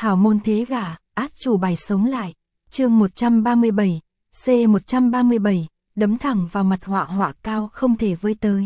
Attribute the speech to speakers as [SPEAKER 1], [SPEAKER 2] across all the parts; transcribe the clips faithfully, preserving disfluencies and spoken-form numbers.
[SPEAKER 1] Hảo môn thế gả, át chủ bài sống lại. Chương một trăm ba mươi bảy, C một trăm ba mươi bảy, đấm thẳng vào mặt họa họa cao không thể với tới.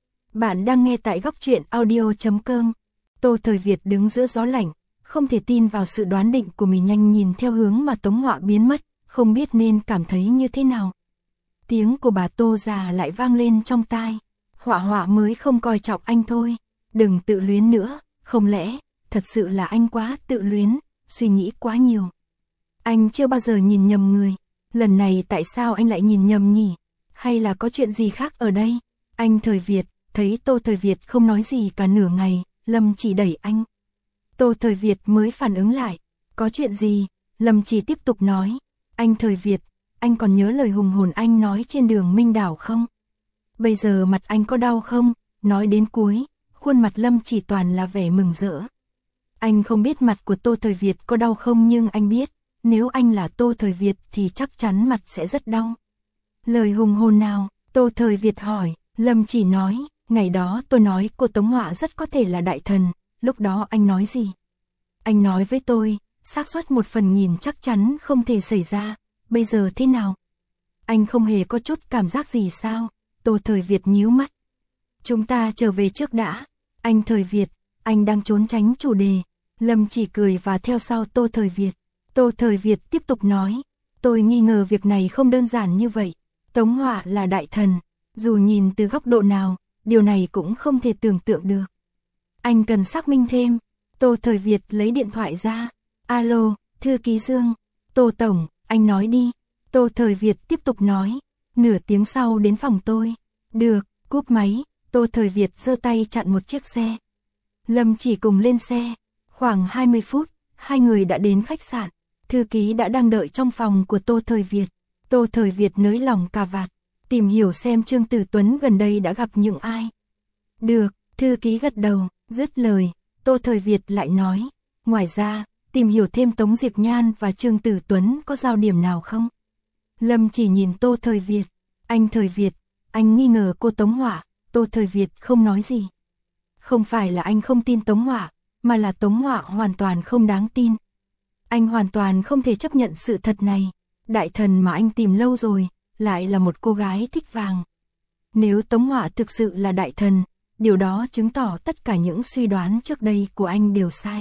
[SPEAKER 1] Bạn đang nghe tại góc truyện audio chấm com. Tô Thời Việt đứng giữa gió lạnh, không thể tin vào sự đoán định của mình, nhanh nhìn theo hướng mà Tống Họa biến mất, không biết nên cảm thấy như thế nào. Tiếng của bà Tô già lại vang lên trong tai. Họa họa mới không coi trọng anh thôi, đừng tự luyến nữa, không lẽ, thật sự là anh quá tự luyến, suy nghĩ quá nhiều. Anh chưa bao giờ nhìn nhầm người, lần này tại sao anh lại nhìn nhầm nhỉ? Hay là có chuyện gì khác ở đây? Anh Thời Việt, thấy Tô Thời Việt không nói gì cả nửa ngày, Lâm Chỉ đẩy anh. Tô Thời Việt mới phản ứng lại, có chuyện gì? Lâm Chỉ tiếp tục nói, anh Thời Việt, anh còn nhớ lời hùng hồn anh nói trên đường Minh Đảo không? Bây giờ mặt anh có đau không? Nói đến cuối, khuôn mặt Lâm Chỉ toàn là vẻ mừng rỡ. Anh không biết mặt của Tô Thời Việt có đau không, nhưng anh biết, nếu anh là Tô Thời Việt thì chắc chắn mặt sẽ rất đau. Lời hùng hồn nào? Tô Thời Việt hỏi. Lâm Chỉ nói, ngày đó tôi nói cô Tống Họa rất có thể là đại thần, lúc đó anh nói gì? Anh nói với tôi, xác suất một phần nghìn chắc chắn không thể xảy ra, bây giờ thế nào? Anh không hề có chút cảm giác gì sao? Tô Thời Việt nhíu mắt. Chúng ta trở về trước đã. Anh Thời Việt, anh đang trốn tránh chủ đề. Lâm Chỉ cười và theo sau Tô Thời Việt. Tô Thời Việt tiếp tục nói, tôi nghi ngờ việc này không đơn giản như vậy. Tống Họa là đại thần, dù nhìn từ góc độ nào, điều này cũng không thể tưởng tượng được. Anh cần xác minh thêm. Tô Thời Việt lấy điện thoại ra. Alo, thư ký Dương. Tô Tổng, anh nói đi. Tô Thời Việt tiếp tục nói, nửa tiếng sau đến phòng tôi. Được, cúp máy. Tô Thời Việt giơ tay chặn một chiếc xe. Lâm Chỉ cùng lên xe. Khoảng hai mươi phút, hai người đã đến khách sạn. Thư ký đã đang đợi trong phòng của Tô Thời Việt. Tô Thời Việt nới lỏng cà vạt, tìm hiểu xem Trương Tử Tuấn gần đây đã gặp những ai. Được, thư ký gật đầu, dứt lời, Tô Thời Việt lại nói, ngoài ra, tìm hiểu thêm Tống Diệp Nhan và Trương Tử Tuấn có giao điểm nào không? Lâm Chỉ nhìn Tô Thời Việt, anh Thời Việt, anh nghi ngờ cô Tống Họa. Tô Thời Việt không nói gì. Không phải là anh không tin Tống Họa, mà là Tống Họa hoàn toàn không đáng tin. Anh hoàn toàn không thể chấp nhận sự thật này. Đại thần mà anh tìm lâu rồi, lại là một cô gái thích vàng. Nếu Tống Họa thực sự là đại thần, điều đó chứng tỏ tất cả những suy đoán trước đây của anh đều sai.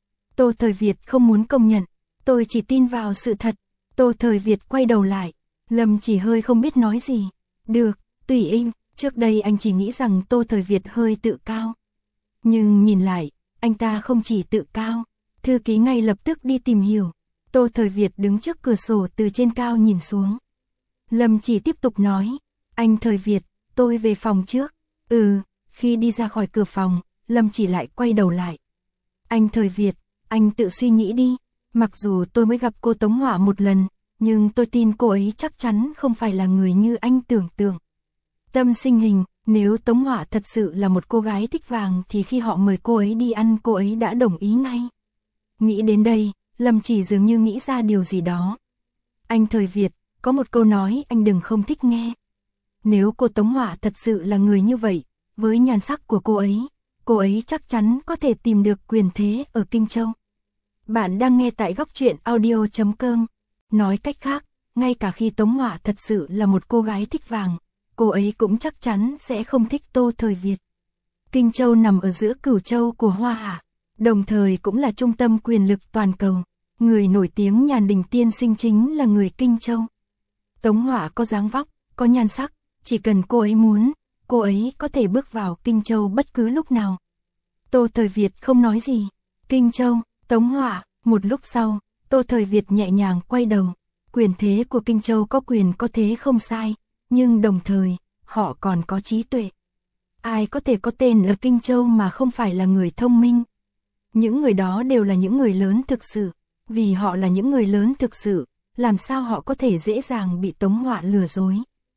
[SPEAKER 1] Tô Thời Việt không muốn công nhận, tôi chỉ tin vào sự thật. Tô Thời Việt quay đầu lại, Lâm Chỉ hơi không biết nói gì. Được, tùy anh, trước đây anh chỉ nghĩ rằng Tô Thời Việt hơi tự cao. Nhưng nhìn lại, anh ta không chỉ tự cao. Thư ký ngay lập tức đi tìm hiểu. Tô Thời Việt đứng trước cửa sổ từ trên cao nhìn xuống. Lâm Chỉ tiếp tục nói, anh Thời Việt, tôi về phòng trước. Ừ, khi đi ra khỏi cửa phòng, Lâm Chỉ lại quay đầu lại. Anh Thời Việt, anh tự suy nghĩ đi. Mặc dù tôi mới gặp cô Tống Họa một lần, nhưng tôi tin cô ấy chắc chắn không phải là người như anh tưởng tượng. Tâm sinh hình, nếu Tống Họa thật sự là một cô gái thích vàng thì khi họ mời cô ấy đi ăn cô ấy đã đồng ý ngay. Nghĩ đến đây, Lâm Chỉ dường như nghĩ ra điều gì đó. Anh Thời Việt, có một câu nói anh đừng không thích nghe. Nếu cô Tống Họa thật sự là người như vậy, với nhan sắc của cô ấy, cô ấy chắc chắn có thể tìm được quyền thế ở Kinh Châu. Bạn đang nghe tại góc truyện audio chấm com. Nói cách khác, ngay cả khi Tống Họa thật sự là một cô gái thích vàng, cô ấy cũng chắc chắn sẽ không thích Tô Thời Việt. Kinh Châu nằm ở giữa cửu châu của Hoa Hạ, đồng thời cũng là trung tâm quyền lực toàn cầu. Người nổi tiếng Nhàn Đình tiên sinh chính là người Kinh Châu. Tống Họa có dáng vóc, có nhan sắc, chỉ cần cô ấy muốn, cô ấy có thể bước vào Kinh Châu bất cứ lúc nào. Tô Thời Việt không nói gì. Kinh Châu, Tống Họa, một lúc sau, Tô Thời Việt nhẹ nhàng quay đầu. Quyền thế của Kinh Châu có quyền có thế không sai, nhưng đồng thời, họ còn có trí tuệ. Ai có thể có tên ở Kinh Châu mà không phải là người thông minh? Những người đó đều là những người lớn thực sự. Vì họ là những người lớn thực sự, làm sao họ có thể dễ dàng bị Tống Họa lừa dối?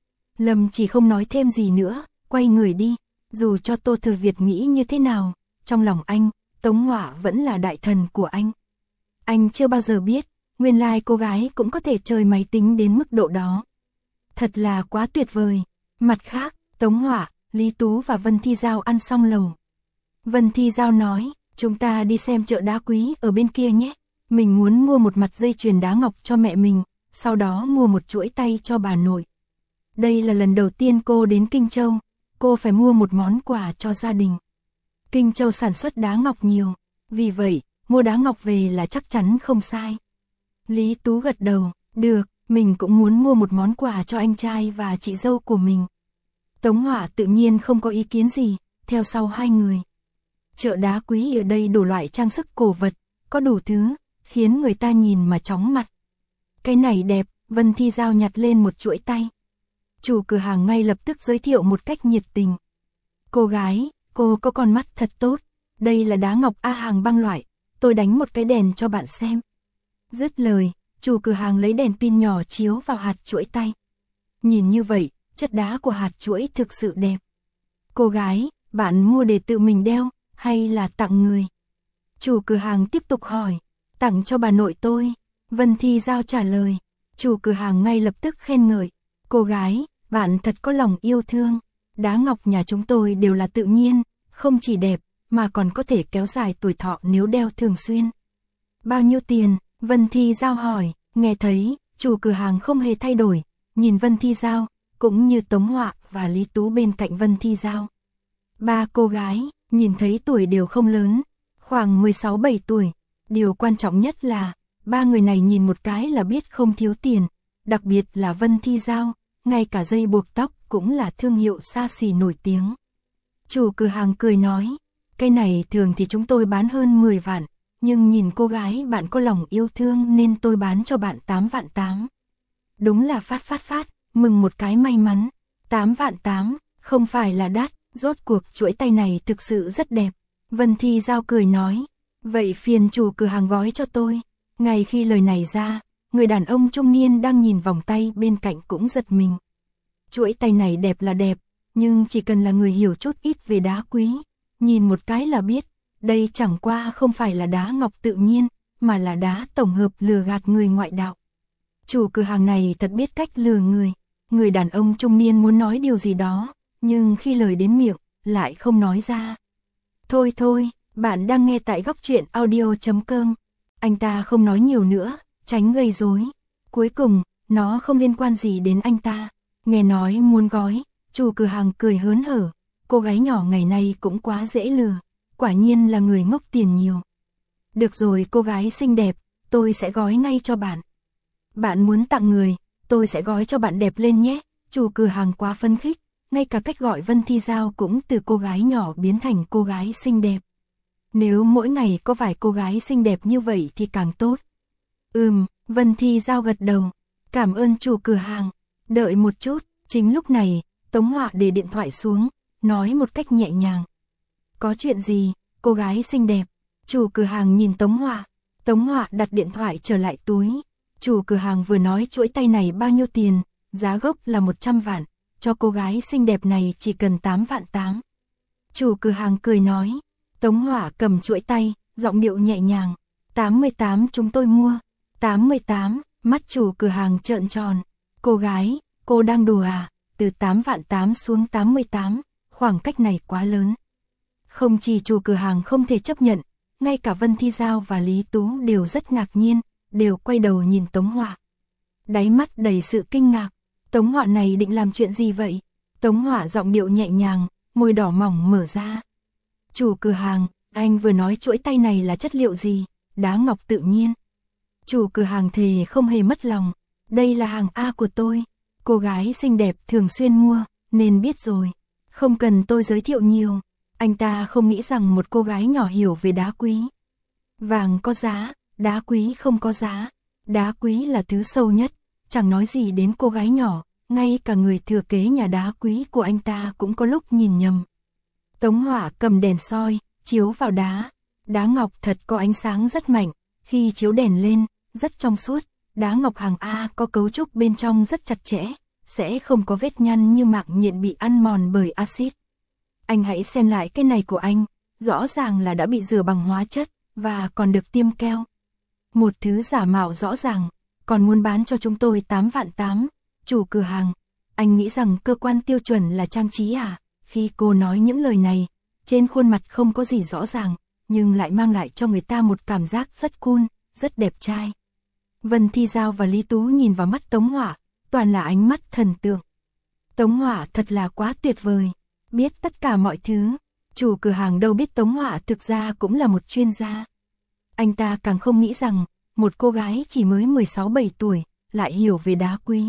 [SPEAKER 1] Lâm Chỉ không nói thêm gì nữa, quay người đi. Dù cho Tô Thời Việt nghĩ như thế nào, trong lòng anh, Tống Họa vẫn là đại thần của anh. Anh chưa bao giờ biết, nguyên lai cô gái cũng có thể chơi máy tính đến mức độ đó. Thật là quá tuyệt vời. Mặt khác, Tống Họa, Lý Tú và Vân Thi Giao ăn xong lẩu. Vân Thi Giao nói, chúng ta đi xem chợ đá quý ở bên kia nhé. Mình muốn mua một mặt dây chuyền đá ngọc cho mẹ mình, sau đó mua một chuỗi tay cho bà nội. Đây là lần đầu tiên cô đến Kinh Châu, cô phải mua một món quà cho gia đình. Kinh Châu sản xuất đá ngọc nhiều, vì vậy, mua đá ngọc về là chắc chắn không sai. Lý Tú gật đầu, được, mình cũng muốn mua một món quà cho anh trai và chị dâu của mình. Tống Hỏa tự nhiên không có ý kiến gì, theo sau hai người. Chợ đá quý ở đây đủ loại trang sức cổ vật, có đủ thứ, khiến người ta nhìn mà chóng mặt. Cái này đẹp, Vân Thi Giao nhặt lên một chuỗi tay. Chủ cửa hàng ngay lập tức giới thiệu một cách nhiệt tình. Cô gái, cô có con mắt thật tốt, đây là đá ngọc A hàng băng loại, tôi đánh một cái đèn cho bạn xem. Dứt lời, chủ cửa hàng lấy đèn pin nhỏ chiếu vào hạt chuỗi tay. Nhìn như vậy, chất đá của hạt chuỗi thực sự đẹp. Cô gái, bạn mua để tự mình đeo, hay là tặng người? Chủ cửa hàng tiếp tục hỏi, tặng cho bà nội tôi. Vân Thi Giao trả lời, chủ cửa hàng ngay lập tức khen ngợi. Cô gái, bạn thật có lòng yêu thương. Đá ngọc nhà chúng tôi đều là tự nhiên, không chỉ đẹp, mà còn có thể kéo dài tuổi thọ nếu đeo thường xuyên. Bao nhiêu tiền? Vân Thi Giao hỏi, nghe thấy, chủ cửa hàng không hề thay đổi, nhìn Vân Thi Giao, cũng như Tống Họa và Lý Tú bên cạnh Vân Thi Giao. Ba cô gái, nhìn thấy tuổi đều không lớn, khoảng mười sáu bảy tuổi. Điều quan trọng nhất là, ba người này nhìn một cái là biết không thiếu tiền, đặc biệt là Vân Thi Giao, ngay cả dây buộc tóc cũng là thương hiệu xa xỉ nổi tiếng. Chủ cửa hàng cười nói, cái này thường thì chúng tôi bán hơn mười vạn, nhưng nhìn cô gái bạn có lòng yêu thương nên tôi bán cho bạn tám vạn tám. Đúng là phát phát phát, mừng một cái may mắn. tám vạn tám, không phải là đắt, rốt cuộc chuỗi tay này thực sự rất đẹp. Vân Thi Giao cười nói, vậy phiền chủ cửa hàng gói cho tôi. Ngay khi lời này ra, người đàn ông trung niên đang nhìn vòng tay bên cạnh cũng giật mình. Chuỗi tay này đẹp là đẹp, nhưng chỉ cần là người hiểu chút ít về đá quý, nhìn một cái là biết, đây chẳng qua không phải là đá ngọc tự nhiên, mà là đá tổng hợp lừa gạt người ngoại đạo. Chủ cửa hàng này thật biết cách lừa người. Người đàn ông trung niên muốn nói điều gì đó, nhưng khi lời đến miệng, lại không nói ra. Thôi thôi, bạn đang nghe tại góc truyện audio chấm com. Anh ta không nói nhiều nữa, tránh gây rối. Cuối cùng, nó không liên quan gì đến anh ta. Nghe nói muốn gói, chủ cửa hàng cười hớn hở. Cô gái nhỏ ngày nay cũng quá dễ lừa, quả nhiên là người ngốc tiền nhiều. Được rồi cô gái xinh đẹp, tôi sẽ gói ngay cho bạn. Bạn muốn tặng người, tôi sẽ gói cho bạn đẹp lên nhé. Chủ cửa hàng quá phấn khích, ngay cả cách gọi Vân Thi Giao cũng từ cô gái nhỏ biến thành cô gái xinh đẹp. Nếu mỗi ngày có vài cô gái xinh đẹp như vậy thì càng tốt. Ừm, Vân Thi Giao gật đầu. Cảm ơn chủ cửa hàng. Đợi một chút, chính lúc này, Tống Họa để điện thoại xuống, nói một cách nhẹ nhàng. Có chuyện gì, cô gái xinh đẹp? Chủ cửa hàng nhìn Tống Họa. Tống Họa đặt điện thoại trở lại túi. Chủ cửa hàng vừa nói chuỗi tay này bao nhiêu tiền, giá gốc là một trăm vạn, cho cô gái xinh đẹp này chỉ cần tám vạn tám. Chủ cửa hàng cười nói, Tống Họa cầm chuỗi tay, giọng điệu nhẹ nhàng, tám mươi tám chúng tôi mua. tám mươi tám, mắt chủ cửa hàng trợn tròn. Cô gái, cô đang đùa à? Từ tám vạn tám xuống tám mươi tám, khoảng cách này quá lớn. Không chỉ chủ cửa hàng không thể chấp nhận, ngay cả Vân Thi Giao và Lý Tú đều rất ngạc nhiên, đều quay đầu nhìn Tống Họa. Đáy mắt đầy sự kinh ngạc, Tống Họa này định làm chuyện gì vậy? Tống Họa giọng điệu nhẹ nhàng, môi đỏ mỏng mở ra. Chủ cửa hàng, anh vừa nói chuỗi tay này là chất liệu gì? Đá ngọc tự nhiên. Chủ cửa hàng thề không hề mất lòng, đây là hàng A của tôi. Cô gái xinh đẹp thường xuyên mua, nên biết rồi. Không cần tôi giới thiệu nhiều. Anh ta không nghĩ rằng một cô gái nhỏ hiểu về đá quý. Vàng có giá, đá quý không có giá. Đá quý là thứ sâu nhất, chẳng nói gì đến cô gái nhỏ, ngay cả người thừa kế nhà đá quý của anh ta cũng có lúc nhìn nhầm. Tống Họa cầm đèn soi, chiếu vào đá. Đá ngọc thật có ánh sáng rất mạnh, khi chiếu đèn lên, rất trong suốt. Đá ngọc hàng A có cấu trúc bên trong rất chặt chẽ, sẽ không có vết nhăn như mảng nhện bị ăn mòn bởi axit. Anh hãy xem lại cái này của anh, rõ ràng là đã bị rửa bằng hóa chất, và còn được tiêm keo. Một thứ giả mạo rõ ràng, còn muốn bán cho chúng tôi tám vạn tám. Chủ cửa hàng, anh nghĩ rằng cơ quan tiêu chuẩn là trang trí à? Khi cô nói những lời này, trên khuôn mặt không có gì rõ ràng, nhưng lại mang lại cho người ta một cảm giác rất cool, rất đẹp trai. Vân Thi Giao và Lý Tú nhìn vào mắt Tống Hỏa, toàn là ánh mắt thần tượng. Tống Hỏa thật là quá tuyệt vời, biết tất cả mọi thứ. Chủ cửa hàng đâu biết Tống Hỏa thực ra cũng là một chuyên gia. Anh ta càng không nghĩ rằng, một cô gái chỉ mới mười sáu bảy tuổi, lại hiểu về đá quý.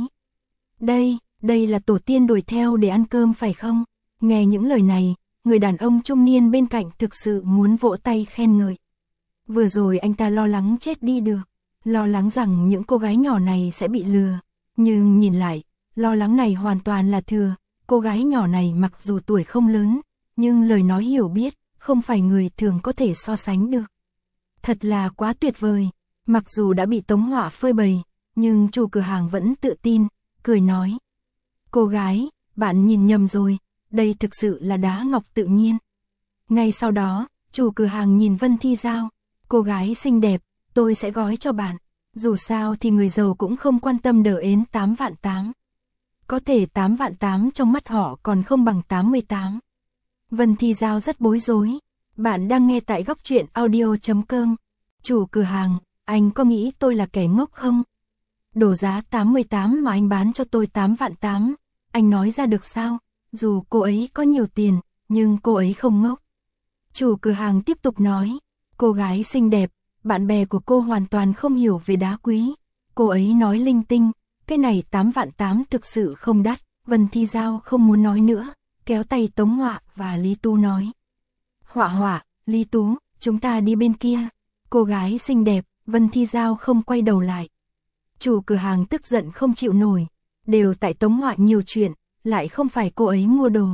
[SPEAKER 1] Đây, đây là tổ tiên đuổi theo để ăn cơm phải không? Nghe những lời này, người đàn ông trung niên bên cạnh thực sự muốn vỗ tay khen ngợi. Vừa rồi anh ta lo lắng chết đi được, lo lắng rằng những cô gái nhỏ này sẽ bị lừa. Nhưng nhìn lại, lo lắng này hoàn toàn là thừa. Cô gái nhỏ này mặc dù tuổi không lớn, nhưng lời nói hiểu biết, không phải người thường có thể so sánh được. Thật là quá tuyệt vời. Mặc dù đã bị Tống Hỏa phơi bày, nhưng chủ cửa hàng vẫn tự tin, cười nói. Cô gái, bạn nhìn nhầm rồi, đây thực sự là đá ngọc tự nhiên. Ngay sau đó, chủ cửa hàng nhìn Vân Thi Giao. Cô gái xinh đẹp, tôi sẽ gói cho bạn. Dù sao thì người giàu cũng không quan tâm đờ ến tám vạn tám. Có thể tám vạn tám trong mắt họ còn không bằng tám mươi tám. Vân Thi Giao rất bối rối. Bạn đang nghe tại góc truyện audio chấm com. Chủ cửa hàng, anh có nghĩ tôi là kẻ ngốc không? Đồ giá tám mươi tám mà anh bán cho tôi tám vạn tám. Anh nói ra được sao? Dù cô ấy có nhiều tiền, nhưng cô ấy không ngốc. Chủ cửa hàng tiếp tục nói. Cô gái xinh đẹp, bạn bè của cô hoàn toàn không hiểu về đá quý. Cô ấy nói linh tinh, cái này tám vạn tám thực sự không đắt. Vân Thi Giao không muốn nói nữa, kéo tay Tống Hỏa và Lý Tú nói. Hỏa Hỏa, Lý Tú, chúng ta đi bên kia. Cô gái xinh đẹp, Vân Thi Giao không quay đầu lại. Chủ cửa hàng tức giận không chịu nổi, đều tại Tống Hỏa nhiều chuyện, lại không phải cô ấy mua đồ.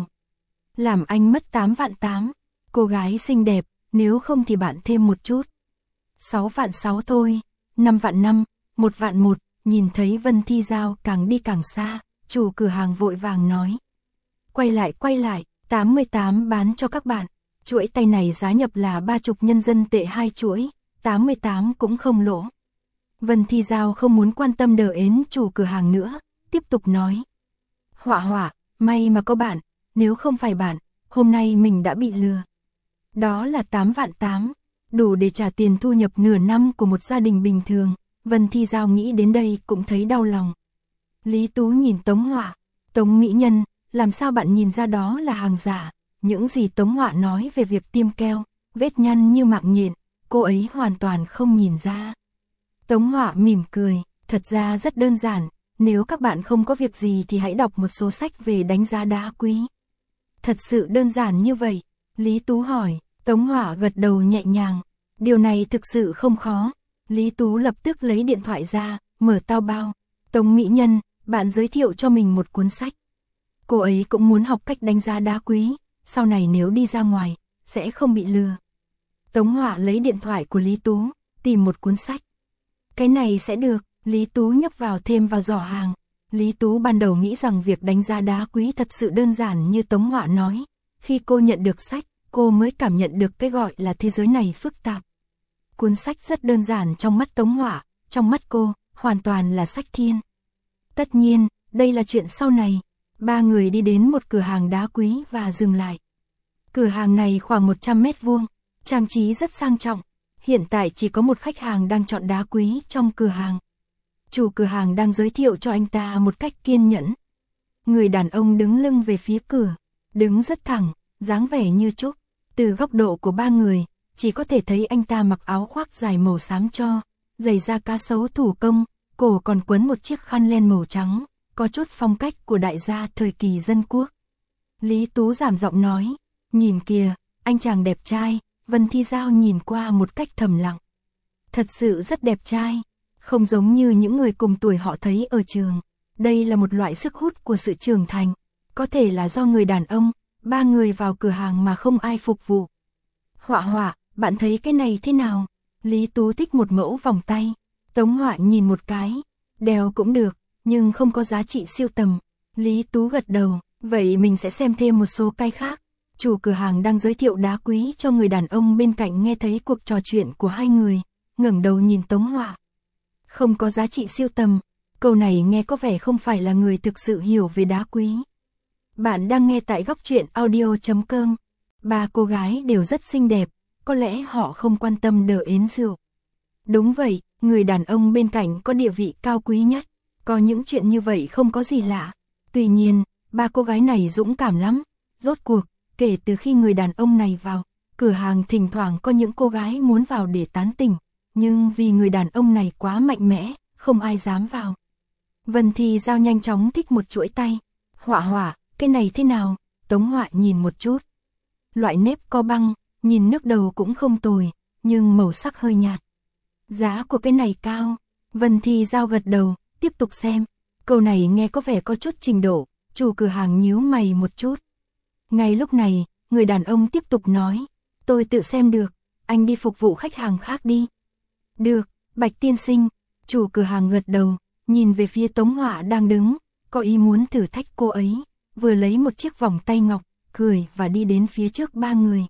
[SPEAKER 1] Làm anh mất tám vạn tám, cô gái xinh đẹp, nếu không thì bạn thêm một chút. sáu vạn sáu thôi, năm vạn năm, một vạn một, nhìn thấy Vân Thi Giao càng đi càng xa, chủ cửa hàng vội vàng nói. Quay lại quay lại, tám mươi tám bán cho các bạn, chuỗi tay này giá nhập là ba chục nhân dân tệ hai chuỗi, tám mươi tám cũng không lỗ. Vân Thi Giao không muốn quan tâm đờ ến chủ cửa hàng nữa, tiếp tục nói. Hỏa Hỏa, may mà có bạn, nếu không phải bạn, hôm nay mình đã bị lừa. Đó là tám vạn tám, đủ để trả tiền thu nhập nửa năm của một gia đình bình thường. Vân Thi Giao nghĩ đến đây cũng thấy đau lòng. Lý Tú nhìn Tống Hỏa. Tống mỹ nhân, làm sao bạn nhìn ra đó là hàng giả? Những gì Tống Hỏa nói về việc tiêm keo, vết nhăn như mạng nhện, cô ấy hoàn toàn không nhìn ra. Tống Hỏa mỉm cười, thật ra rất đơn giản, nếu các bạn không có việc gì thì hãy đọc một số sách về đánh giá đá quý. Thật sự đơn giản như vậy? Lý Tú hỏi. Tống Hỏa gật đầu nhẹ nhàng. Điều này thực sự không khó. Lý Tú lập tức lấy điện thoại ra, mở tao bao. Tống mỹ nhân, bạn giới thiệu cho mình một cuốn sách. Cô ấy cũng muốn học cách đánh giá đá quý, sau này nếu đi ra ngoài, sẽ không bị lừa. Tống Hỏa lấy điện thoại của Lý Tú, tìm một cuốn sách. Cái này sẽ được, Lý Tú nhấp vào thêm vào giỏ hàng. Lý Tú ban đầu nghĩ rằng việc đánh giá đá quý thật sự đơn giản như Tống Hỏa nói. Khi cô nhận được sách, cô mới cảm nhận được cái gọi là thế giới này phức tạp. Cuốn sách rất đơn giản trong mắt Tống Hỏa, trong mắt cô, hoàn toàn là sách thiên. Tất nhiên, đây là chuyện sau này. Ba người đi đến một cửa hàng đá quý và dừng lại. Cửa hàng này khoảng một trăm mét vuông, trang trí rất sang trọng. Hiện tại chỉ có một khách hàng đang chọn đá quý trong cửa hàng. Chủ cửa hàng đang giới thiệu cho anh ta một cách kiên nhẫn. Người đàn ông đứng lưng về phía cửa, đứng rất thẳng, dáng vẻ như trúc. Từ góc độ của ba người, chỉ có thể thấy anh ta mặc áo khoác dài màu xám cho, giày da cá sấu thủ công, cổ còn quấn một chiếc khăn len màu trắng, có chút phong cách của đại gia thời kỳ dân quốc. Lý Tú giảm giọng nói, nhìn kìa, anh chàng đẹp trai. Vân Thi Giao nhìn qua một cách thầm lặng. Thật sự rất đẹp trai, không giống như những người cùng tuổi họ thấy ở trường. Đây là một loại sức hút của sự trưởng thành, có thể là do người đàn ông. Ba người vào cửa hàng mà không ai phục vụ. Hỏa Hỏa, bạn thấy cái này thế nào? Lý Tú thích một mẫu vòng tay. Tống Hỏa nhìn một cái, đeo cũng được, nhưng không có giá trị siêu tầm. Lý Tú gật đầu, vậy mình sẽ xem thêm một số cái khác. Chủ cửa hàng đang giới thiệu đá quý cho người đàn ông bên cạnh nghe thấy cuộc trò chuyện của hai người, ngẩng đầu nhìn Tống Hỏa. Không có giá trị siêu tầm, câu này nghe có vẻ không phải là người thực sự hiểu về đá quý. Bạn đang nghe tại góc truyện audio chấm com. Ba cô gái đều rất xinh đẹp, có lẽ họ không quan tâm đờ ến rượu. Đúng vậy, người đàn ông bên cạnh có địa vị cao quý nhất. Có những chuyện như vậy không có gì lạ. Tuy nhiên, ba cô gái này dũng cảm lắm. Rốt cuộc, kể từ khi người đàn ông này vào, cửa hàng thỉnh thoảng có những cô gái muốn vào để tán tỉnh. Nhưng vì người đàn ông này quá mạnh mẽ, không ai dám vào. Vân Thi Giao nhanh chóng thích một chuỗi tay. Họa Họa, cái này thế nào? Tống Họa nhìn một chút. Loại nếp co băng, nhìn nước đầu cũng không tồi, nhưng màu sắc hơi nhạt. Giá của cái này cao. Vân Thi Giao gật đầu, tiếp tục xem. Câu này nghe có vẻ có chút trình độ, chủ cửa hàng nhíu mày một chút. Ngay lúc này, người đàn ông tiếp tục nói. Tôi tự xem được, anh đi phục vụ khách hàng khác đi. Được, Bạch tiên sinh. Chủ cửa hàng gật đầu, nhìn về phía Tống Họa đang đứng, có ý muốn thử thách cô ấy. Vừa lấy một chiếc vòng tay ngọc, cười và đi đến phía trước ba người.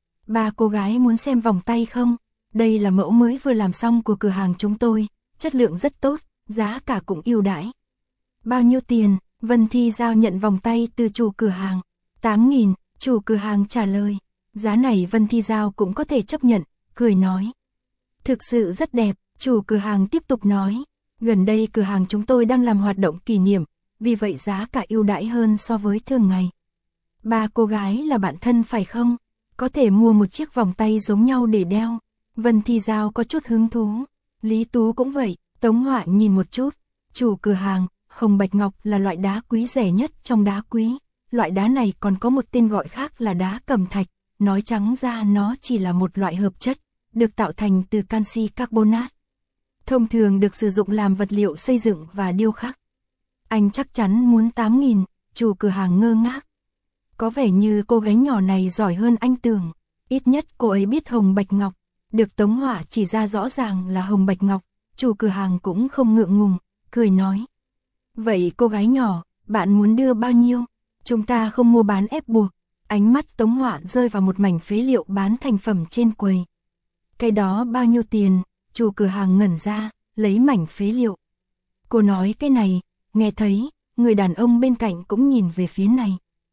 [SPEAKER 1] Ba cô gái muốn xem vòng tay không? Đây là mẫu mới vừa làm xong của cửa hàng chúng tôi, chất lượng rất tốt, giá cả cũng ưu đãi. Bao nhiêu tiền? Vân Thi Giao nhận vòng tay từ chủ cửa hàng. tám nghìn, chủ cửa hàng trả lời. Giá này Vân Thi Giao cũng có thể chấp nhận, cười nói. Thực sự rất đẹp, chủ cửa hàng tiếp tục nói. Gần đây cửa hàng chúng tôi đang làm hoạt động kỷ niệm, vì vậy giá cả ưu đãi hơn so với thường ngày. Ba cô gái là bạn thân phải không? Có thể mua một chiếc vòng tay giống nhau để đeo. Vân Thi Giao có chút hứng thú. Lý Tú cũng vậy. Tống Họa nhìn một chút. Chủ cửa hàng, hồng bạch ngọc là loại đá quý rẻ nhất trong đá quý. Loại đá này còn có một tên gọi khác là đá cẩm thạch. Nói trắng ra nó chỉ là một loại hợp chất, được tạo thành từ canxi carbonate. Thông thường được sử dụng làm vật liệu xây dựng và điêu khắc. Anh chắc chắn muốn tám nghìn, chủ cửa hàng ngơ ngác. Có vẻ như cô gái nhỏ này giỏi hơn anh tưởng. Ít nhất cô ấy biết hồng bạch ngọc. Được Tống Họa chỉ ra rõ ràng là hồng bạch ngọc, chủ cửa hàng cũng không ngượng ngùng, cười nói. Vậy cô gái nhỏ, bạn muốn đưa bao nhiêu? Chúng ta không mua bán ép buộc. Ánh mắt Tống Họa rơi vào một mảnh phế liệu bán thành phẩm trên quầy. Cái đó bao nhiêu tiền? Chủ cửa hàng ngẩn ra, lấy mảnh phế liệu. Cô nói cái này, nghe thấy, người đàn ông bên cạnh cũng nhìn về phía này.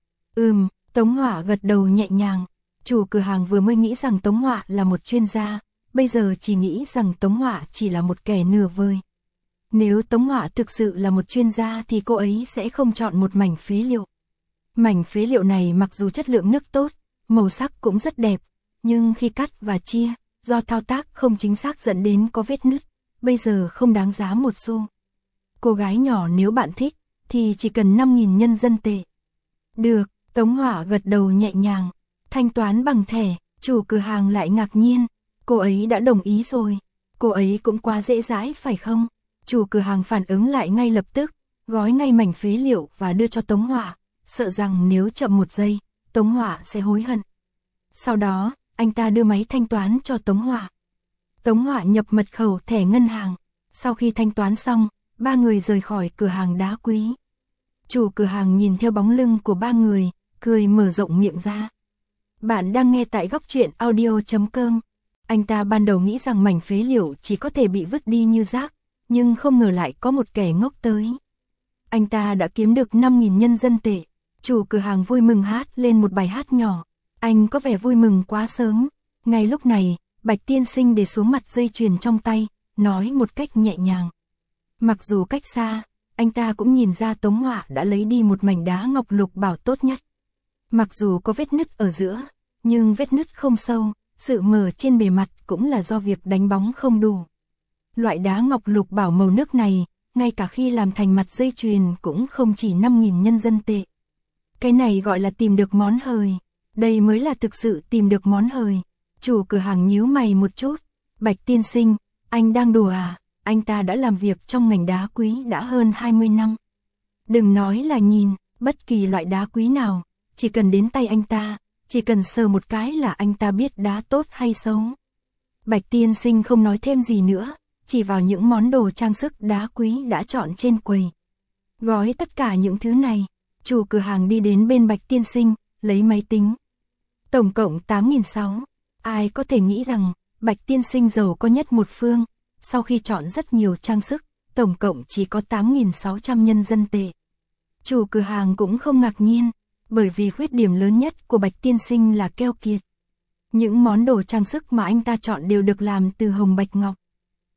[SPEAKER 1] Ừm, Tống Họa gật đầu nhẹ nhàng. Chủ cửa hàng vừa mới nghĩ rằng Tống Họa là một chuyên gia, bây giờ chỉ nghĩ rằng Tống Họa chỉ là một kẻ nửa vời. Nếu Tống Họa thực sự là một chuyên gia thì cô ấy sẽ không chọn một mảnh phế liệu. Mảnh phế liệu này mặc dù chất lượng nước tốt, màu sắc cũng rất đẹp, nhưng khi cắt và chia, do thao tác không chính xác dẫn đến có vết nứt, bây giờ không đáng giá một xu. Cô gái nhỏ nếu bạn thích, thì chỉ cần năm nghìn nhân dân tệ. Được, Tống Họa gật đầu nhẹ nhàng, thanh toán bằng thẻ, chủ cửa hàng lại ngạc nhiên, cô ấy đã đồng ý rồi, cô ấy cũng quá dễ dãi phải không? Chủ cửa hàng phản ứng lại ngay lập tức, gói ngay mảnh phế liệu và đưa cho Tống Họa, sợ rằng nếu chậm một giây, Tống Họa sẽ hối hận. Sau đó, anh ta đưa máy thanh toán cho Tống Họa. Tống Họa nhập mật khẩu thẻ ngân hàng, sau khi thanh toán xong, ba người rời khỏi cửa hàng đá quý. Chủ cửa hàng nhìn theo bóng lưng của ba người, cười mở rộng miệng ra. Bạn đang nghe tại góc truyện audio chấm com. Anh ta ban đầu nghĩ rằng mảnh phế liệu chỉ có thể bị vứt đi như rác, nhưng không ngờ lại có một kẻ ngốc tới. Anh ta đã kiếm được năm nghìn nhân dân tệ. Chủ cửa hàng vui mừng hát lên một bài hát nhỏ. Anh có vẻ vui mừng quá sớm. Ngay lúc này, Bạch tiên sinh để xuống mặt dây chuyền trong tay, nói một cách nhẹ nhàng. Mặc dù cách xa, anh ta cũng nhìn ra Tống Họa đã lấy đi một mảnh đá ngọc lục bảo tốt nhất. Mặc dù có vết nứt ở giữa, nhưng vết nứt không sâu, sự mờ trên bề mặt cũng là do việc đánh bóng không đủ. Loại đá ngọc lục bảo màu nước này, ngay cả khi làm thành mặt dây chuyền cũng không chỉ năm nghìn nhân dân tệ. Cái này gọi là tìm được món hời. Đây mới là thực sự tìm được món hời. Chủ cửa hàng nhíu mày một chút. Bạch tiên sinh, anh đang đùa à? Anh ta đã làm việc trong ngành đá quý đã hơn hai mươi năm. Đừng nói là nhìn, bất kỳ loại đá quý nào, chỉ cần đến tay anh ta, chỉ cần sờ một cái là anh ta biết đá tốt hay xấu. Bạch tiên sinh không nói thêm gì nữa, chỉ vào những món đồ trang sức đá quý đã chọn trên quầy. Gói tất cả những thứ này, chủ cửa hàng đi đến bên Bạch tiên sinh, lấy máy tính. Tổng cộng tám nghìn sáu trăm. Ai có thể nghĩ rằng, Bạch tiên sinh giàu có nhất một phương, sau khi chọn rất nhiều trang sức, tổng cộng chỉ có tám nghìn sáu trăm nhân dân tệ. Chủ cửa hàng cũng không ngạc nhiên, bởi vì khuyết điểm lớn nhất của Bạch tiên sinh là keo kiệt. Những món đồ trang sức mà anh ta chọn đều được làm từ hồng bạch ngọc.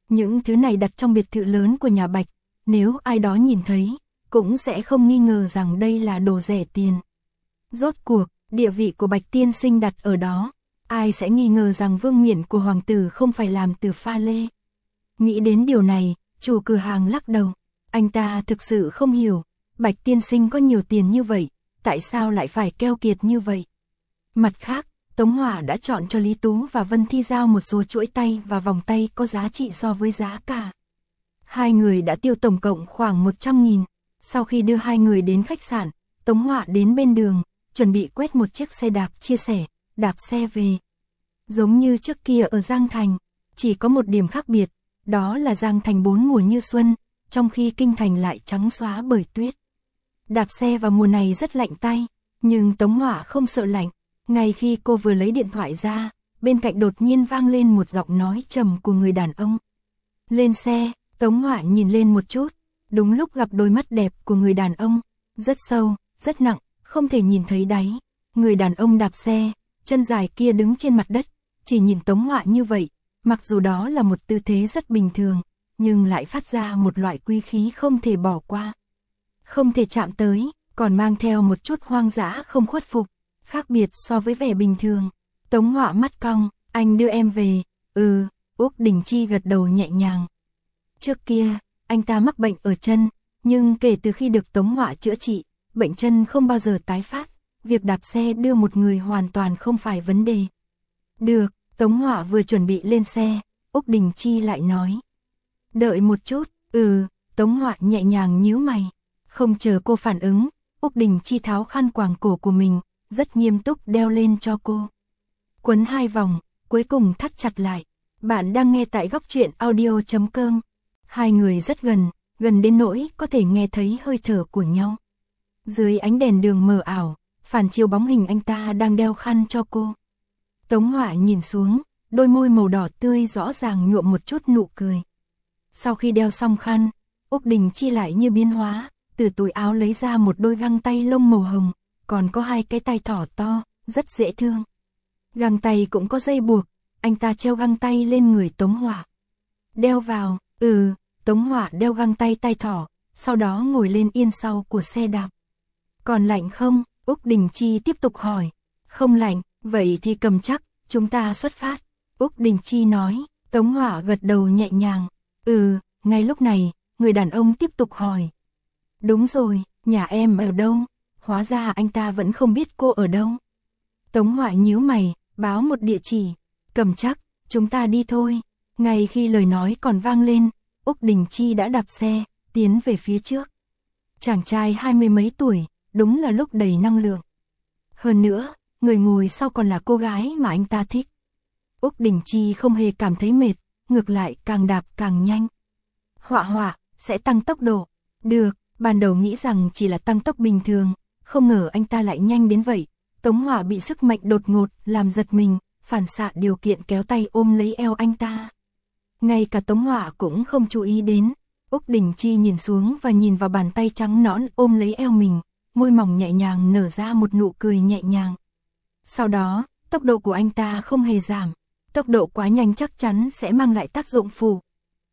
[SPEAKER 1] Những thứ này đặt trong biệt thự lớn của nhà Bạch, nếu ai đó nhìn thấy, cũng sẽ không nghi ngờ rằng đây là đồ rẻ tiền. Rốt cuộc, địa vị của Bạch tiên sinh đặt ở đó, ai sẽ nghi ngờ rằng vương miện của hoàng tử không phải làm từ pha lê. Nghĩ đến điều này, chủ cửa hàng lắc đầu, anh ta thực sự không hiểu, Bạch tiên sinh có nhiều tiền như vậy, tại sao lại phải keo kiệt như vậy. Mặt khác, Tống Hỏa đã chọn cho Lý Tú và Vân Thi Giao một số chuỗi tay và vòng tay có giá trị so với giá cả. Hai người đã tiêu tổng cộng khoảng một trăm nghìn. Sau khi đưa hai người đến khách sạn, Tống Hỏa đến bên đường, chuẩn bị quét một chiếc xe đạp chia sẻ, đạp xe về. Giống như trước kia ở Giang Thành, chỉ có một điểm khác biệt, đó là Giang Thành bốn mùa như xuân, trong khi Kinh Thành lại trắng xóa bởi tuyết. Đạp xe vào mùa này rất lạnh tay, nhưng Tống Hỏa không sợ lạnh. Ngay khi cô vừa lấy điện thoại ra, bên cạnh đột nhiên vang lên một giọng nói trầm của người đàn ông. Lên xe, Tống Hỏa nhìn lên một chút, đúng lúc gặp đôi mắt đẹp của người đàn ông, rất sâu, rất nặng, không thể nhìn thấy đáy. Người đàn ông đạp xe, chân dài kia đứng trên mặt đất, chỉ nhìn Tống Hỏa như vậy, mặc dù đó là một tư thế rất bình thường, nhưng lại phát ra một loại quý khí không thể bỏ qua. Không thể chạm tới, còn mang theo một chút hoang dã không khuất phục, khác biệt so với vẻ bình thường. Tống Hỏa mắt cong, anh đưa em về, ừ, Úc Đình Chi gật đầu nhẹ nhàng. Trước kia, anh ta mắc bệnh ở chân, nhưng kể từ khi được Tống Hỏa chữa trị, bệnh chân không bao giờ tái phát, việc đạp xe đưa một người hoàn toàn không phải vấn đề. Được, Tống Hỏa vừa chuẩn bị lên xe, Úc Đình Chi lại nói. Đợi một chút, ừ, Tống Hỏa nhẹ nhàng nhíu mày. Không chờ cô phản ứng, Úc Đình Chi tháo khăn quàng cổ của mình, rất nghiêm túc đeo lên cho cô. Quấn hai vòng, cuối cùng thắt chặt lại. Bạn đang nghe tại góc truyện audio chấm com. Hai người rất gần, gần đến nỗi có thể nghe thấy hơi thở của nhau. Dưới ánh đèn đường mờ ảo, phản chiếu bóng hình anh ta đang đeo khăn cho cô. Tống Hỏa nhìn xuống, đôi môi màu đỏ tươi rõ ràng nhuộm một chút nụ cười. Sau khi đeo xong khăn, Úc Đình Chi lại như biến hóa, từ túi áo lấy ra một đôi găng tay lông màu hồng, còn có hai cái tay thỏ to, rất dễ thương. Găng tay cũng có dây buộc, anh ta treo găng tay lên người Tống Hỏa. Đeo vào, ừ, Tống Hỏa đeo găng tay tay thỏ, sau đó ngồi lên yên sau của xe đạp. Còn lạnh không? Úc Đình Chi tiếp tục hỏi. Không lạnh, vậy thì cầm chắc, chúng ta xuất phát. Úc Đình Chi nói, Tống Hỏa gật đầu nhẹ nhàng. Ừ, ngay lúc này, người đàn ông tiếp tục hỏi. Đúng rồi, nhà em ở đâu? Hóa ra anh ta vẫn không biết cô ở đâu. Tống Hỏa nhíu mày, báo một địa chỉ. Cầm chắc, chúng ta đi thôi. Ngay khi lời nói còn vang lên, Úc Đình Chi đã đạp xe, tiến về phía trước. Chàng trai hai mươi mấy tuổi, đúng là lúc đầy năng lượng. Hơn nữa, người ngồi sau còn là cô gái mà anh ta thích. Úc Đình Chi không hề cảm thấy mệt, ngược lại càng đạp càng nhanh. Họa họa, sẽ tăng tốc độ. Được, ban đầu nghĩ rằng chỉ là tăng tốc bình thường, không ngờ anh ta lại nhanh đến vậy. Tống Hỏa bị sức mạnh đột ngột, làm giật mình, phản xạ điều kiện kéo tay ôm lấy eo anh ta. Ngay cả Tống Hỏa cũng không chú ý đến. Úc Đình Chi nhìn xuống và nhìn vào bàn tay trắng nõn ôm lấy eo mình, môi mỏng nhẹ nhàng nở ra một nụ cười nhẹ nhàng. Sau đó, tốc độ của anh ta không hề giảm. Tốc độ quá nhanh chắc chắn sẽ mang lại tác dụng phụ.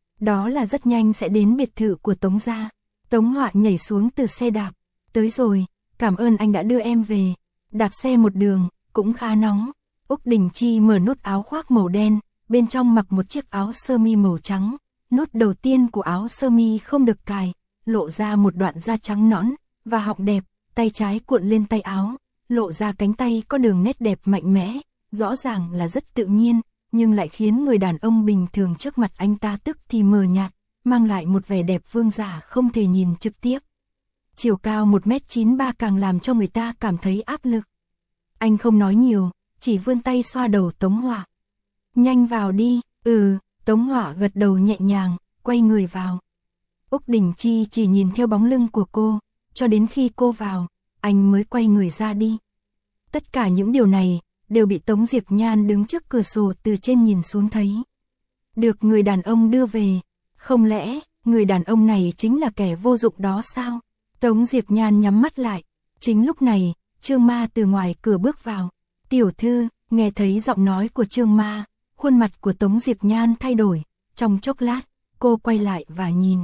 [SPEAKER 1] Đó là rất nhanh sẽ đến biệt thự của Tống gia. Tống Hỏa nhảy xuống từ xe đạp. Tới rồi, cảm ơn anh đã đưa em về. Đạp xe một đường, cũng khá nóng. Úc Đình Chi mở nút áo khoác màu đen, bên trong mặc một chiếc áo sơ mi màu trắng. Nút đầu tiên của áo sơ mi không được cài, lộ ra một đoạn da trắng nõn và họng đẹp, tay trái cuộn lên tay áo, lộ ra cánh tay có đường nét đẹp mạnh mẽ, rõ ràng là rất tự nhiên, nhưng lại khiến người đàn ông bình thường trước mặt anh ta tức thì mờ nhạt, mang lại một vẻ đẹp vương giả không thể nhìn trực tiếp. Chiều cao một mét chín mươi ba càng làm cho người ta cảm thấy áp lực. Anh không nói nhiều, chỉ vươn tay xoa đầu Tống Hỏa. Nhanh vào đi, ừ, Tống Hỏa gật đầu nhẹ nhàng, quay người vào. Úc Đình Chi chỉ nhìn theo bóng lưng của cô, cho đến khi cô vào, anh mới quay người ra đi. Tất cả những điều này, đều bị Tống Diệp Nhan đứng trước cửa sổ từ trên nhìn xuống thấy. Được người đàn ông đưa về, không lẽ, người đàn ông này chính là kẻ vô dụng đó sao? Tống Diệp Nhan nhắm mắt lại, chính lúc này, Trương Ma từ ngoài cửa bước vào. Tiểu thư, nghe thấy giọng nói của Trương Ma, khuôn mặt của Tống Diệp Nhan thay đổi, Trong chốc lát, cô quay lại và nhìn.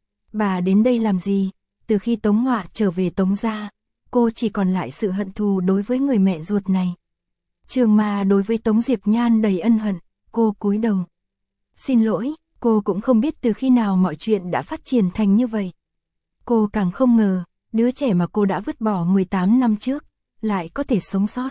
[SPEAKER 1] Bà đến đây làm gì? Từ khi Tống Họa trở về Tống gia, cô chỉ còn lại sự hận thù đối với người mẹ ruột này. Trương Ma đối với Tống Diệp Nhan đầy ân hận, cô cúi đầu. Xin lỗi, cô cũng không biết từ khi nào mọi chuyện đã phát triển thành như vậy. Cô càng không ngờ, đứa trẻ mà cô đã vứt bỏ mười tám năm trước, lại có thể sống sót.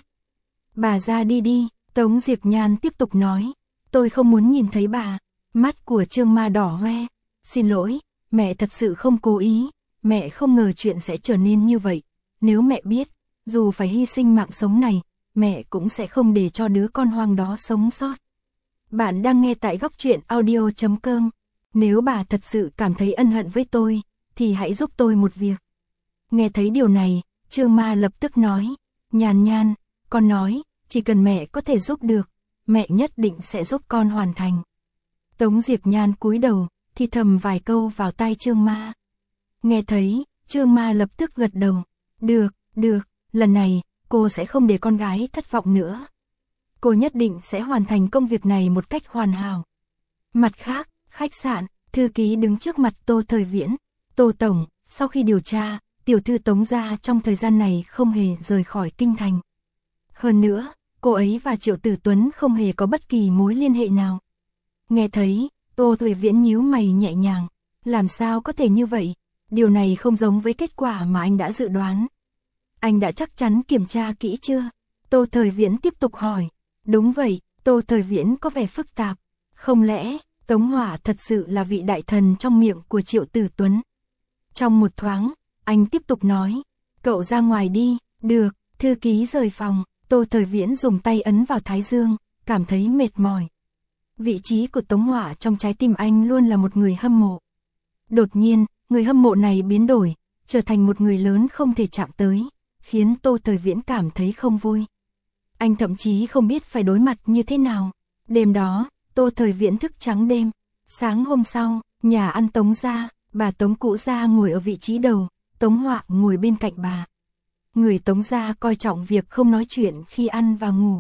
[SPEAKER 1] Bà ra đi đi, Tống Diệp Nhan tiếp tục nói. Tôi không muốn nhìn thấy bà. Mắt của Trương Ma đỏ hoe. Xin lỗi, mẹ thật sự không cố ý. Mẹ không ngờ chuyện sẽ trở nên như vậy. Nếu mẹ biết, dù phải hy sinh mạng sống này, mẹ cũng sẽ không để cho đứa con hoang đó sống sót. Bạn đang nghe tại góc truyện audio chấm com. Nếu bà thật sự cảm thấy ân hận với tôi, thì hãy giúp tôi một việc. Nghe thấy điều này, Trương Ma lập tức nói. Nhan Nhan, con nói, chỉ cần mẹ có thể giúp được, mẹ nhất định sẽ giúp con hoàn thành. Tống Diệp Nhan cúi đầu, thì thầm vài câu vào tai Trương Ma. Nghe thấy, Trương Ma lập tức gật đầu. Được, được, lần này, cô sẽ không để con gái thất vọng nữa. Cô nhất định sẽ hoàn thành công việc này một cách hoàn hảo. Mặt khác, khách sạn, thư ký đứng trước mặt Tô Thời Viễn. Tô Tổng, sau khi điều tra, tiểu thư Tống gia trong thời gian này không hề rời khỏi kinh thành. Hơn nữa, cô ấy và Triệu Tử Tuấn không hề có bất kỳ mối liên hệ nào. Nghe thấy, Tô Thời Viễn nhíu mày nhẹ nhàng. Làm sao có thể như vậy? Điều này không giống với kết quả mà anh đã dự đoán. Anh đã chắc chắn kiểm tra kỹ chưa? Tô Thời Viễn tiếp tục hỏi. Đúng vậy, Tô Thời Viễn có vẻ phức tạp. Không lẽ, Tống Hỏa thật sự là vị đại thần trong miệng của Triệu Tử Tuấn? Trong một thoáng, anh tiếp tục nói. Cậu ra ngoài đi, được, thư ký rời phòng. Tô Thời Viễn dùng tay ấn vào thái dương, cảm thấy mệt mỏi. Vị trí của Tống Hỏa trong trái tim anh luôn là một người hâm mộ. Đột nhiên, người hâm mộ này biến đổi, trở thành một người lớn không thể chạm tới, khiến Tô Thời Viễn cảm thấy không vui. Anh thậm chí không biết phải đối mặt như thế nào. Đêm đó, Tô Thời Viễn thức trắng đêm. Sáng hôm sau, nhà ăn Tống gia, bà Tống Cũ gia ngồi ở vị trí đầu, Tống Họa ngồi bên cạnh bà. Người Tống gia coi trọng việc không nói chuyện khi ăn và ngủ.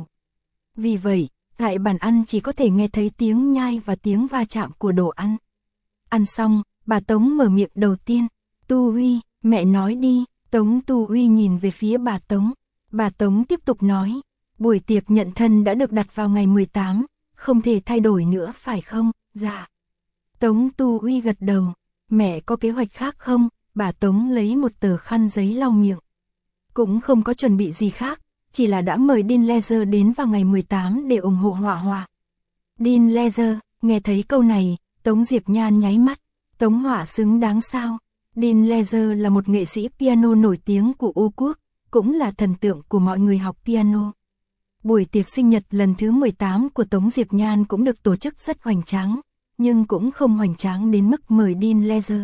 [SPEAKER 1] Vì vậy, tại bàn ăn chỉ có thể nghe thấy tiếng nhai và tiếng va chạm của đồ ăn. Ăn xong, bà Tống mở miệng đầu tiên. Tu Uy, mẹ nói đi. Tống Tu Uy nhìn về phía bà Tống. Bà Tống tiếp tục nói. Buổi tiệc nhận thân đã được đặt vào ngày mười tám, không thể thay đổi nữa phải không? Dạ. Tống Tu Uy gật đầu. Mẹ có kế hoạch khác không? Bà Tống lấy một tờ khăn giấy lau miệng. Cũng không có chuẩn bị gì khác, chỉ là đã mời Dean Laser đến vào ngày mười tám để ủng hộ Họa Họa. Dean Laser, nghe thấy câu này, Tống Diệp Nhan nháy mắt. Tống Họa xứng đáng sao? Dean Laser là một nghệ sĩ piano nổi tiếng của Âu Quốc, cũng là thần tượng của mọi người học piano. Buổi tiệc sinh nhật lần thứ mười tám của Tống Diệp Nhan cũng được tổ chức rất hoành tráng, nhưng cũng không hoành tráng đến mức mời Dean Laser.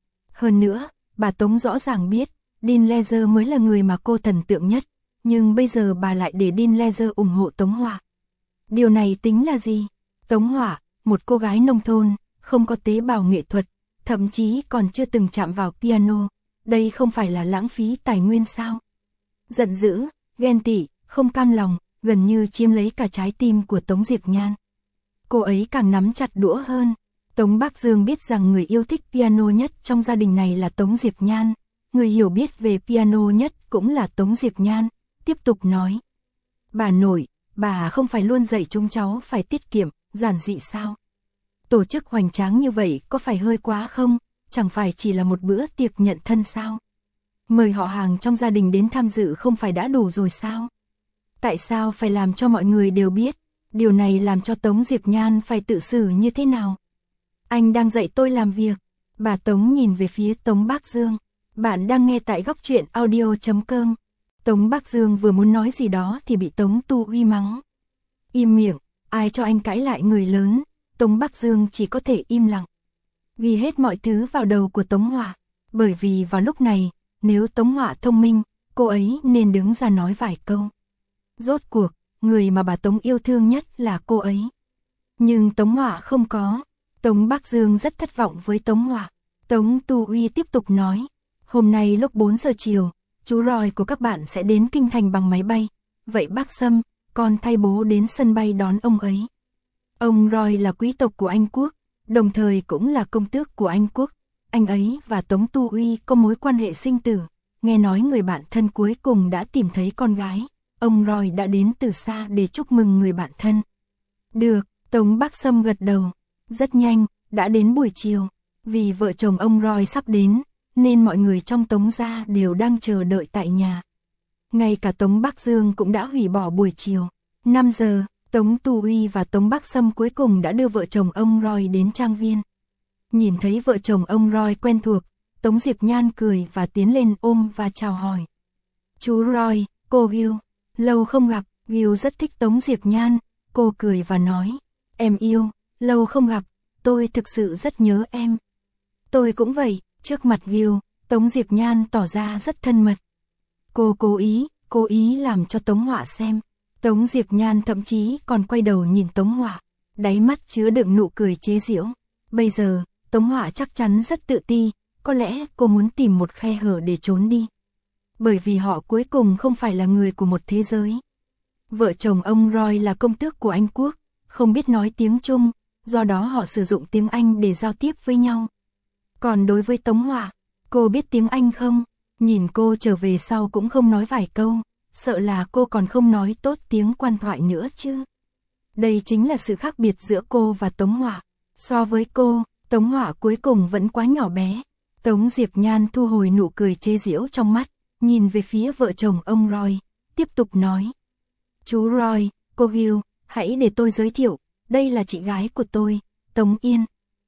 [SPEAKER 1] Hơn nữa, bà Tống rõ ràng biết, Dean Laser mới là người mà cô thần tượng nhất, nhưng bây giờ bà lại để Dean Laser ủng hộ Tống Họa. Điều này tính là gì? Tống Họa, một cô gái nông thôn, không có tế bào nghệ thuật, thậm chí còn chưa từng chạm vào piano, đây không phải là lãng phí tài nguyên sao? Giận dữ, ghen tị, không cam lòng, gần như chiếm lấy cả trái tim của Tống Diệp Nhan. Cô ấy càng nắm chặt đũa hơn. Tống Bắc Dương biết rằng người yêu thích piano nhất trong gia đình này là Tống Diệp Nhan, người hiểu biết về piano nhất cũng là Tống Diệp Nhan, tiếp tục nói. Bà nội, bà không phải luôn dạy chúng cháu phải tiết kiệm, giản dị sao? Tổ chức hoành tráng như vậy có phải hơi quá không? Chẳng phải chỉ là một bữa tiệc nhận thân sao? Mời họ hàng trong gia đình đến tham dự không phải đã đủ rồi sao? Tại sao phải làm cho mọi người đều biết? Điều này làm cho Tống Diệp Nhan phải tự xử như thế nào? Anh đang dạy tôi làm việc. Bà Tống nhìn về phía Tống Bắc Dương. Bạn đang nghe tại góc truyện audio chấm com. Tống Bắc Dương vừa muốn nói gì đó thì bị Tống Tu Uy mắng. Im miệng, ai cho anh cãi lại người lớn? Tống Bắc Dương chỉ có thể im lặng. Ghi hết mọi thứ vào đầu của Tống Họa. Bởi vì vào lúc này, nếu Tống Họa thông minh, cô ấy nên đứng ra nói vài câu. Rốt cuộc, người mà bà Tống yêu thương nhất là cô ấy. Nhưng Tống Họa không có. Tống Bắc Dương rất thất vọng với Tống Họa. Tống Tu Uy tiếp tục nói. Hôm nay lúc bốn giờ chiều, chú Roy của các bạn sẽ đến kinh thành bằng máy bay. Vậy bác Sâm, con thay bố đến sân bay đón ông ấy. Ông Roy là quý tộc của Anh Quốc, đồng thời cũng là công tước của Anh quốc. Anh ấy và Tống Tu Uy có mối quan hệ sinh tử, nghe nói người bạn thân cuối cùng đã tìm thấy con gái, ông Roy đã đến từ xa để chúc mừng người bạn thân. Được, Tống Bắc Sâm gật đầu. Rất nhanh, đã đến buổi chiều, vì vợ chồng ông Roy sắp đến, nên mọi người trong Tống gia đều đang chờ đợi tại nhà. Ngay cả Tống Bắc Dương cũng đã hủy bỏ buổi chiều. năm giờ, Tống Tu Uy và Tống Bắc Sâm cuối cùng đã đưa vợ chồng ông Roy đến trang viên. Nhìn thấy vợ chồng ông Roy quen thuộc, Tống Diệp Nhan cười và tiến lên ôm và chào hỏi. Chú Roy, cô Gil, lâu không gặp. Gil rất thích Tống Diệp Nhan, cô cười và nói, em yêu, lâu không gặp, tôi thực sự rất nhớ em. Tôi cũng vậy. Trước mặt Gil, Tống Diệp Nhan tỏ ra rất thân mật. Cô cố ý, cố ý làm cho Tống Họa xem. Tống Diệp Nhan thậm chí còn quay đầu nhìn Tống Họa, đáy mắt chứa đựng nụ cười chế giễu. Bây giờ, Tống Họa chắc chắn rất tự ti, có lẽ cô muốn tìm một khe hở để trốn đi. Bởi vì họ cuối cùng không phải là người của một thế giới. Vợ chồng ông Roy là công tước của Anh quốc, không biết nói tiếng Trung, do đó họ sử dụng tiếng Anh để giao tiếp với nhau. Còn đối với Tống Họa, cô biết tiếng Anh không? Nhìn cô trở về sau cũng không nói vài câu, sợ là cô còn không nói tốt tiếng quan thoại nữa chứ. Đây chính là sự khác biệt giữa cô và Tống Họa. So với cô, Tống Họa cuối cùng vẫn quá nhỏ bé. Tống Diệp Nhan thu hồi nụ cười chế giễu trong mắt, nhìn về phía vợ chồng ông Roy, tiếp tục nói. Chú Roy, cô Gil, hãy để tôi giới thiệu, đây là chị gái của tôi, Tống Yên.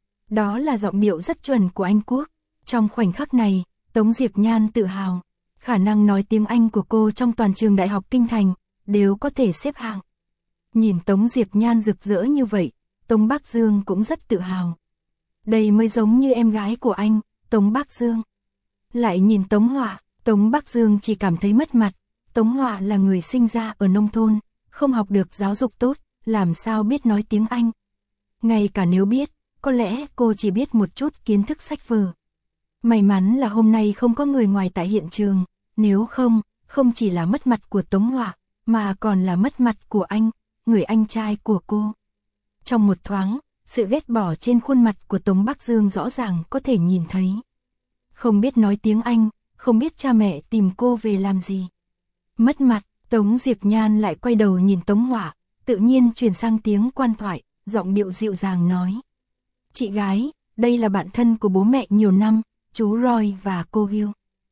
[SPEAKER 1] Đó là giọng điệu rất chuẩn của Anh quốc. Trong khoảnh khắc này, Tống Diệp Nhan tự hào, khả năng nói tiếng Anh của cô trong toàn trường Đại học Kinh Thành, đều có thể xếp hạng. Nhìn Tống Diệp Nhan rực rỡ như vậy, Tống Bắc Dương cũng rất tự hào. Đây mới giống như em gái của anh, Tống Bắc Dương. Lại nhìn Tống Họa, Tống Bắc Dương chỉ cảm thấy mất mặt. Tống Họa là người sinh ra ở nông thôn, không học được giáo dục tốt, làm sao biết nói tiếng Anh. Ngay cả nếu biết, có lẽ cô chỉ biết một chút kiến thức sách vở. May mắn là hôm nay không có người ngoài tại hiện trường, nếu không, không chỉ là mất mặt của Tống Họa, mà còn là mất mặt của anh, người anh trai của cô. Trong một thoáng, sự ghét bỏ trên khuôn mặt của Tống Bắc Dương rõ ràng có thể nhìn thấy. Không biết nói tiếng Anh, không biết cha mẹ tìm cô về làm gì. Mất mặt, Tống Diệp Nhan lại quay đầu nhìn Tống Họa, tự nhiên chuyển sang tiếng quan thoại, giọng điệu dịu dàng nói. Chị gái, đây là bạn thân của bố mẹ nhiều năm, chú Roy và cô Gil.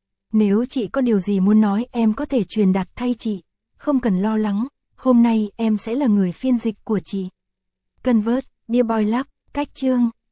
[SPEAKER 1] Nếu chị có điều gì muốn nói em có thể truyền đạt thay chị, không cần lo lắng, hôm nay em sẽ là người phiên dịch của chị. Convert, Dear Boy Love, cách chương.